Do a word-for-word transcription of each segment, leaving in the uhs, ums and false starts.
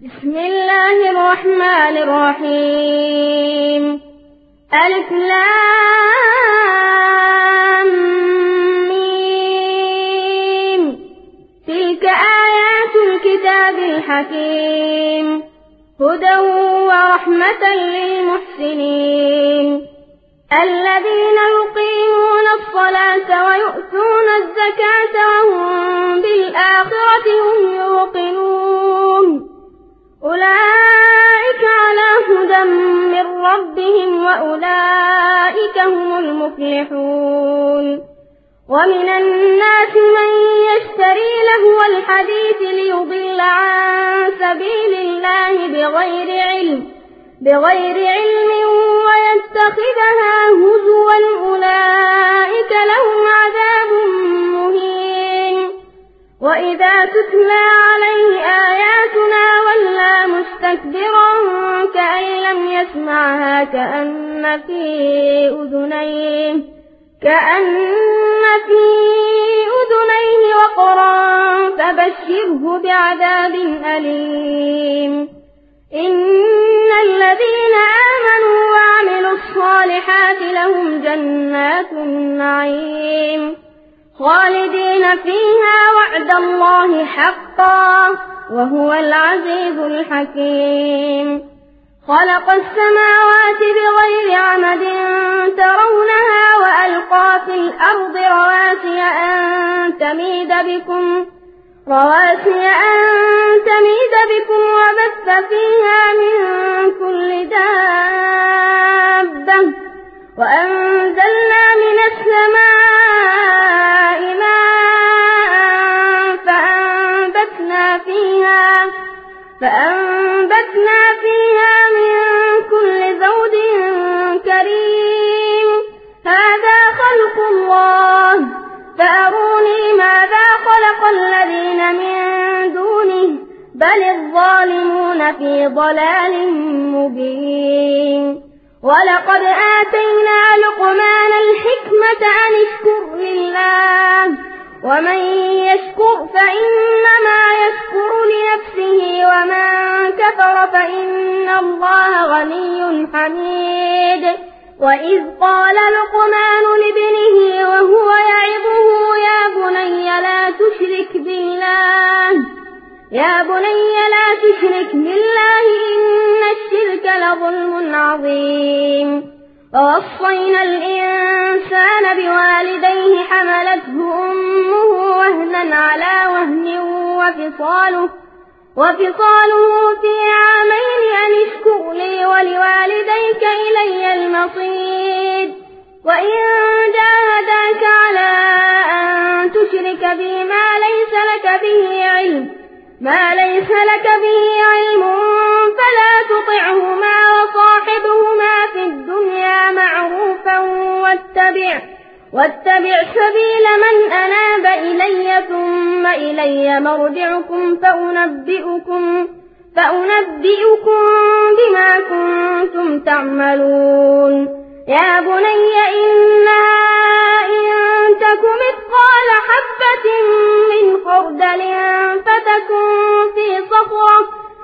بسم الله الرحمن الرحيم. ألف لام ميم. تلك آيات الكتاب الحكيم هدى ورحمة للمحسنين الذين يقيمون الصلاة ويؤتون الزكاة وهم بالآخرة هم يوقنون أولئك على هدى من ربهم وأولئك هم المفلحون. ومن الناس من يشتري لهو الحديث ليضل عن سبيل الله بغير علم بغير علم ويتخذها هزوا أولئك لهم عذاب مهين. وإذا تتلى عليه آياتنا ولى مستكبرا كأن لم يسمعها كأن في أذنيه كأن في أذنيه وقرا فبشره بعذاب أليم. إن الذين آمنوا وعملوا الصالحات لهم جنات النعيم خالدين فيها وعد الله حقا وهو العزيز الحكيم. خلق السماوات بغير عمد ترونها وألقى في الأرض رواسي أن تميد بكم رواسي أن تميد بكم وبث فيها من كل دابة وأنزلنا من السماء ماء فأنبتنا فيها فأنبتنا فيها من كل زوج كريم. هذا خلق الله فأروني ماذا خلق الذين من دونه بل الظالمون في ضلال مبين. ولقد آتينا لقمان الحكمة أن اشكر لله ومن يشكر فإنما يشكر لنفسه ومن كفر فإن الله غني حميد. وإذ قال لقمان لابنه وهو يعظه يا بني لا تشرك بالله يا بني لا تشرك بالله إن الشرك لظلم عظيم. ووصينا الإنسان بوالديه حملته أمه وهنا على وهن وفصاله وفصاله في عامين أن اشكر لي ولوالديك إلي المصير. وإن جاهداك على أن تشرك بي ما ليس لك به علم ما ليس لك به علم فلا تطعهما وصاحبهما في الدنيا معروفا واتبع واتبع سبيل من أناب إلي ثم إلي مرجعكم فأنبئكم فأنبئكم بما كنتم تعملون. يا بني إنها إن تك مثقال حبة من خردل فتكن في صخرة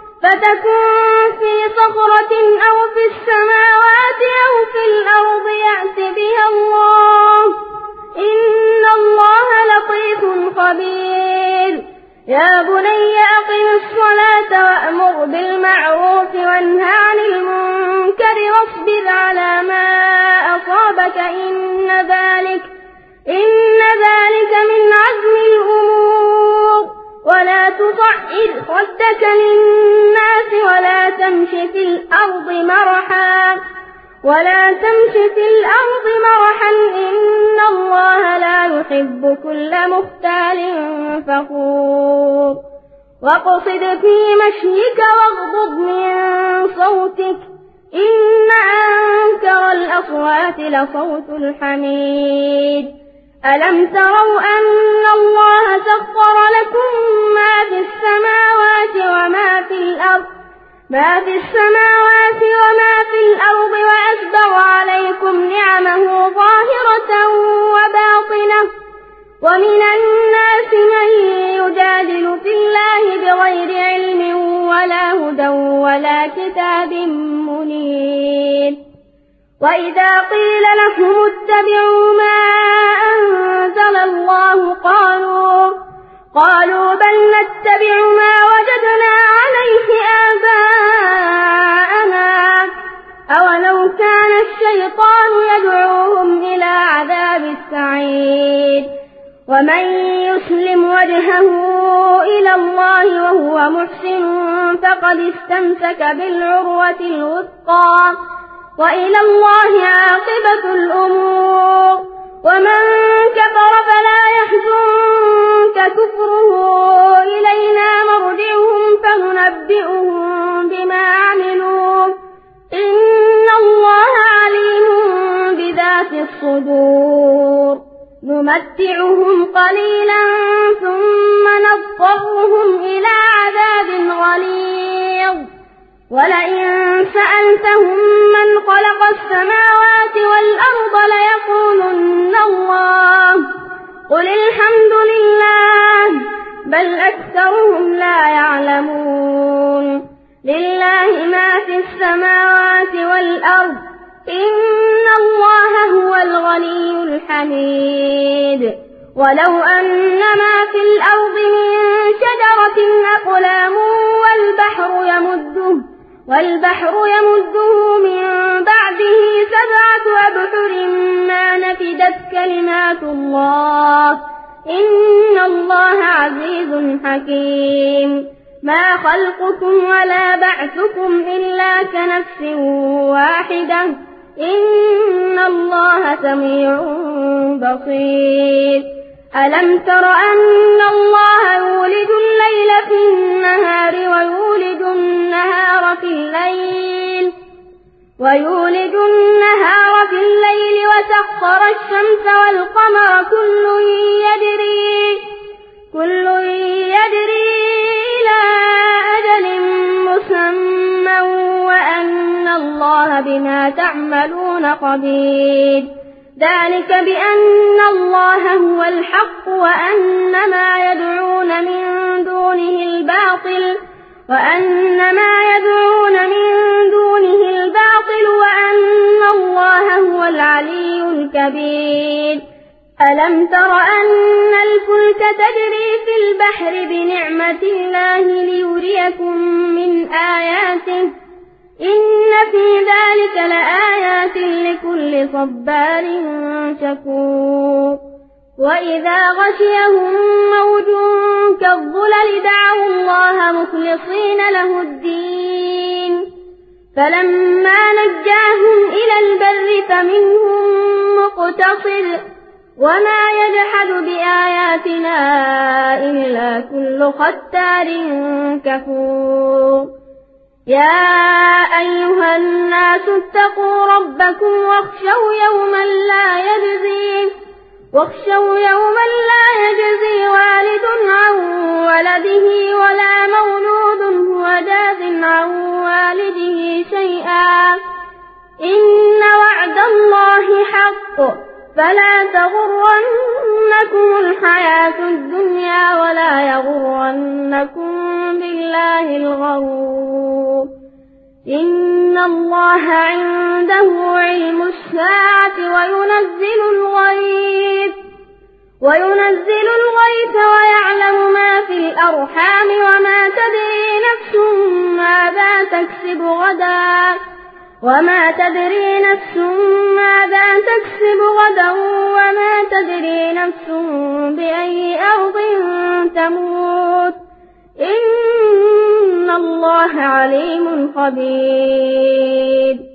فتكن في صخرة أو في السماوات أو في الأرض يأت بها الله إن الله لطيف خبير. يا بني أقم الصلاة وأمر بالمعروف وانه عن المنكر واصبر على ما أصابك إن ذلك إن ذلك من عزم الأمور. ولا تصعد خدك للناس ولا تمش في الأرض مرحا ولا تمش في الأرض مرحا إن الله لا يحب كل مختال فخور. واقصد في مشيك واغضض من صوتك إن أنكر الأصوات لصوت الحميد. ألم تروا أن الله سخر لكم ما في السماوات وما في الأرض ما في السماوات وما في الأرض وأسبغ عليكم نعمه ظاهرة وباطنة ومن الناس من يجادل في الله بغير علم ولا هدى ولا كتاب منير. وإذا قيل لهم اتبعوا ما أنزل الله قالوا قالوا بل نتبع ما وجدنا عليه آباءنا أولو كان الشيطان يدعوهم إلى عذاب السعير. ومن يسلم وجهه إلى الله وهو محسن فقد استمسك بالعروة الوثقى وإلى الله عاقبة الأمور. ومن كفر فلا يحزنك كفره إلينا مرجعهم فننبئهم بما عملوا إن الله عليم بذات الصدور. نمتعهم قليلا ثم نضطرهم إلى عذاب غليظ. ولئن سألتهم من خلق السماوات والأرض ليقولن الله قل الحمد لله بل أكثرهم لا يعلمون. لله ما في السماوات والأرض إن الله هو الغني الحميد. ولو أن ما في الأرض من شجرة أقلام والبحر يمده والبحر يمده من بعده سبعة أبحر ما نفدت كلمات الله إن الله عزيز حكيم. ما خلقكم ولا بعثكم إلا كنفس واحدة إن الله سميع بصير. ألم تر أن الله يولد الليل في النهار ويولد النهار في الليل ويولد النهار في الليل وسخر الشمس والقمر كل يجري كل يجري إلى أجل مسمى وأن الله بما تعملون خبير. ذلك بأن الله هو الحق وأن ما يدعون من دونه الباطل وأن ما يدعون من دونه الباطل وأن الله هو العلي الكبير. ألم تر أن الفلك تجري في البحر بنعمة الله ليريكم من آياته إن في ذلك لآيات لكل صبار شكور. وإذا غشيهم موج كالظلل دعوا الله مخلصين له الدين فلما نجاهم إلى البر فمنهم مقتصد وما يجحد بآياتنا إلا كل ختار كفور. يا أيها الناس اتقوا ربكم واخشوا يوما لا يجزي واخشوا يوما لا يجزي والد عن ولده ولا مولود هو جاز عن والده شيئا إن وعد الله حق فلا تغرنكم الحياة الدنيا ولا يغرنكم بالله الغرور. إن الله عنده علم الساعة وينزل الغيث وينزل الغيث ويعلم ما في الأرحام وما تدري نفس ماذا تكسب غدا وما تدري نفس ماذا تكسب غدا وما تدري نفس بأي أرض تموت إن الله عليم خبير.